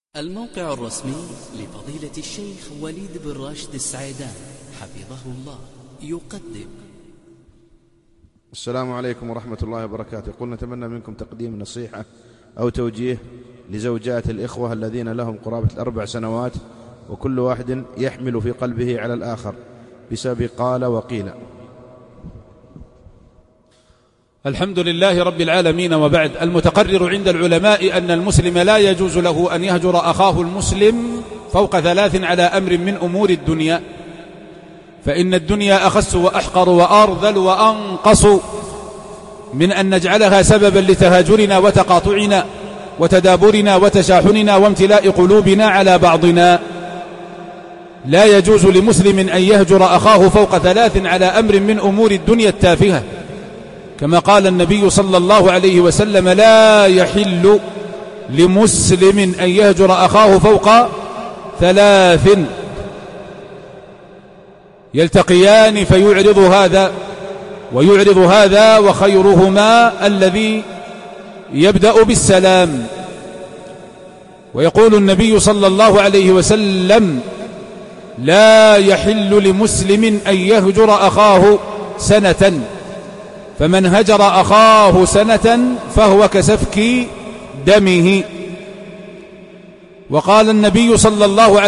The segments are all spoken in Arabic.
الموقع الرسمي لفضيلة الشيخ وليد بن راشد السعيدان حفظه الله يقدم. السلام عليكم ورحمة الله وبركاته. قلنا نتمنى منكم تقديم نصيحة أو توجيه لزوجات الإخوة الذين لهم قرابة 4 سنوات وكل واحد يحمل في قلبه على الآخر بسبب قال وقيل. الحمد لله رب العالمين، وبعد. المتقرر عند العلماء أن المسلم لا يجوز له أن يهجر أخاه المسلم فوق 3 على أمر من أمور الدنيا، فإن الدنيا أخس وأحقر وأرذل وأنقص من أن نجعلها سببا لتهاجرنا وتقاطعنا وتدابرنا وتشاحننا وامتلاء قلوبنا على بعضنا. لا يجوز لمسلم أن يهجر أخاه فوق 3 على أمر من أمور الدنيا التافهة، كما قال النبي صلى الله عليه وسلم: لا يحل لمسلم أن يهجر أخاه فوق 3 يلتقيان فيعرض هذا ويعرض هذا، وخيرهما الذي يبدأ بالسلام. ويقول النبي صلى الله عليه وسلم: لا يحل لمسلم أن يهجر أخاه سنة، فمن هجر أخاه سنة فهو كسفك دمه. وقال النبي صلى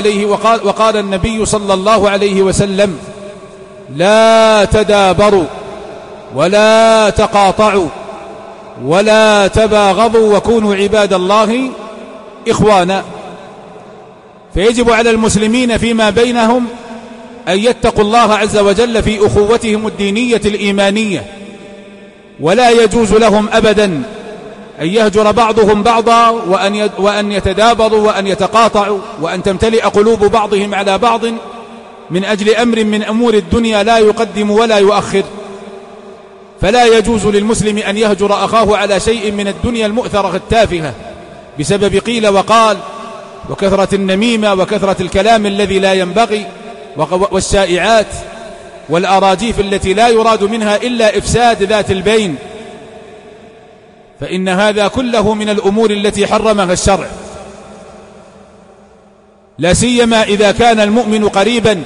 الله عليه وسلم: لا تدابروا ولا تقاطعوا ولا تباغضوا وكونوا عباد الله إخوانا. فيجب على المسلمين فيما بينهم أن يتقوا الله عز وجل في أخوتهم الدينية الإيمانية، ولا يجوز لهم أبدا أن يهجر بعضهم بعضا وأن يتدابروا وأن يتقاطعوا وأن تمتلئ قلوب بعضهم على بعض من أجل أمر من أمور الدنيا لا يقدم ولا يؤخر. فلا يجوز للمسلم أن يهجر أخاه على شيء من الدنيا المؤثرة التافهة بسبب قيل وقال وكثرة النميمة وكثرة الكلام الذي لا ينبغي والشائعات والأراجيف التي لا يراد منها إلا إفساد ذات البين، فإن هذا كله من الأمور التي حرمها الشرع، لا سيما إذا كان المؤمن قريبا،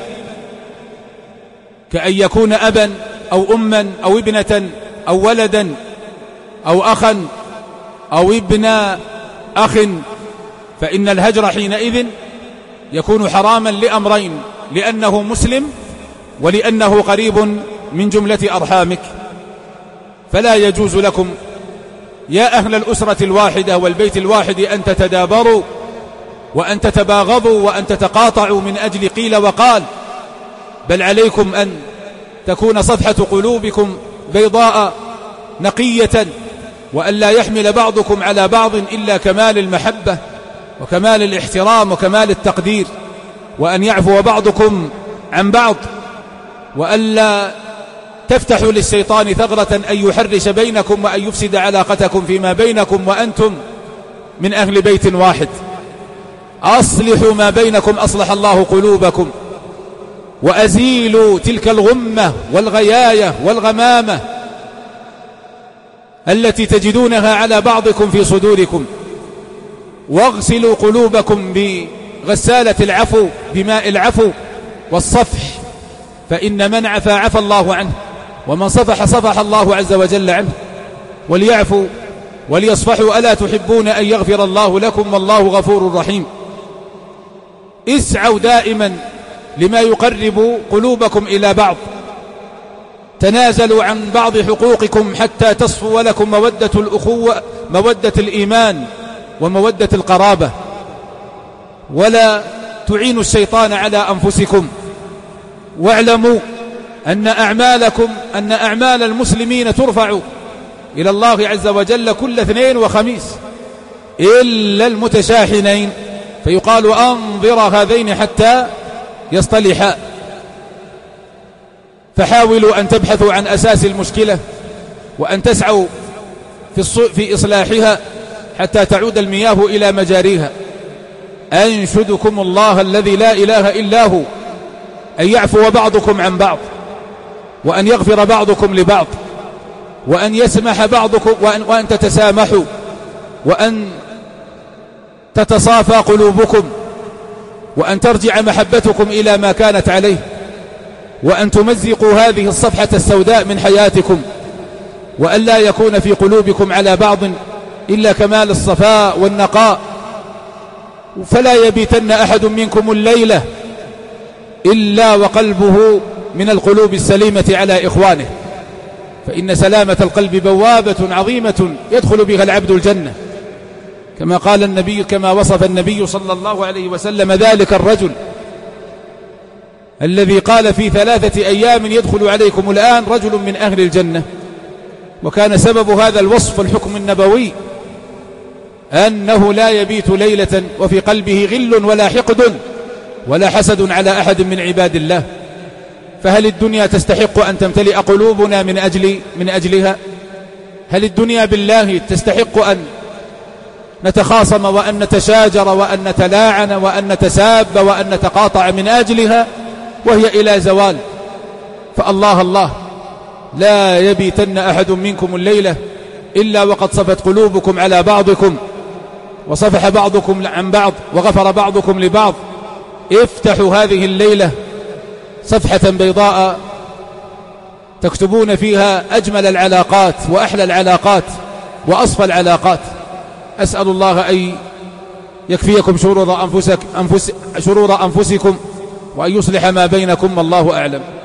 كأن يكون أبا أو أما أو ابنة أو ولدا أو أخا أو ابن أخ، فإن الهجر حينئذ يكون حراما لأمرين: لأنه مسلم ولأنه قريب من جملة أرحامك. فلا يجوز لكم يا أهل الأسرة الواحدة والبيت الواحد أن تتدابروا وأن تتباغضوا وأن تتقاطعوا من أجل قيل وقال، بل عليكم أن تكون صفحة قلوبكم بيضاء نقية، وأن لا يحمل بعضكم على بعض إلا كمال المحبة وكمال الاحترام وكمال التقدير، وأن يعفو بعضكم عن بعض، وألا تفتحوا للشيطان ثغرة أن يحرش بينكم وأن يفسد علاقتكم فيما بينكم وأنتم من أهل بيت واحد. أصلحوا ما بينكم أصلح الله قلوبكم، وأزيلوا تلك الغمة والغياية والغمامة التي تجدونها على بعضكم في صدوركم، واغسلوا قلوبكم بغسالة العفو بماء العفو والصفح، فإن من عفا عفا الله عنه، ومن صفح صفح الله عز وجل عنه. وليعفوا وليصفحوا، ألا تحبون أن يغفر الله لكم والله غفور رحيم. اسعوا دائما لما يقرب قلوبكم إلى بعض، تنازلوا عن بعض حقوقكم حتى تصفو لكم مودة الأخوة، مودة الإيمان ومودة القرابة، ولا تعينوا الشيطان على أنفسكم. واعلموا أن أعمال المسلمين ترفع إلى الله عز وجل كل 2 وخميس إلا المتشاحنين، فيقال أنظر هذين حتى يصطلحا. فحاولوا أن تبحثوا عن أساس المشكلة وأن تسعوا في إصلاحها حتى تعود المياه إلى مجاريها. أنشدكم الله الذي لا إله إلا هو أن يعفو بعضكم عن بعض، وأن يغفر بعضكم لبعض، وأن يسمح بعضكم، وأن تتسامحوا، وأن تتصافى قلوبكم، وأن ترجع محبتكم إلى ما كانت عليه، وأن تمزقوا هذه الصفحة السوداء من حياتكم، وأن لا يكون في قلوبكم على بعض إلا كمال الصفاء والنقاء. فلا يبيتن أحد منكم الليلة إلا وقلبه من القلوب السليمة على إخوانه، فإن سلامة القلب بوابة عظيمة يدخل بها العبد الجنة، كما قال النبي، كما وصف النبي صلى الله عليه وسلم ذلك الرجل الذي قال في 3 أيام يدخل عليكم الآن رجل من أهل الجنة. وكان سبب هذا الوصف الحكم النبوي أنه لا يبيت ليلة وفي قلبه غل ولا حقد ولا حسد على أحد من عباد الله. فهل الدنيا تستحق أن تمتلئ قلوبنا من أجلها؟ هل الدنيا بالله تستحق أن نتخاصم وأن نتشاجر وأن نتلاعن وأن نتساب وأن نتقاطع من أجلها وهي إلى زوال؟ فالله الله، لا يبيتن أحد منكم الليلة إلا وقد صفت قلوبكم على بعضكم، وصفح بعضكم عن بعض، وغفر بعضكم لبعض. افتحوا هذه الليلة صفحة بيضاء تكتبون فيها أجمل العلاقات وأحلى العلاقات وأصفى العلاقات. أسأل الله أن يكفيكم شرور أنفسكم وأن يصلح ما بينكم، والله أعلم.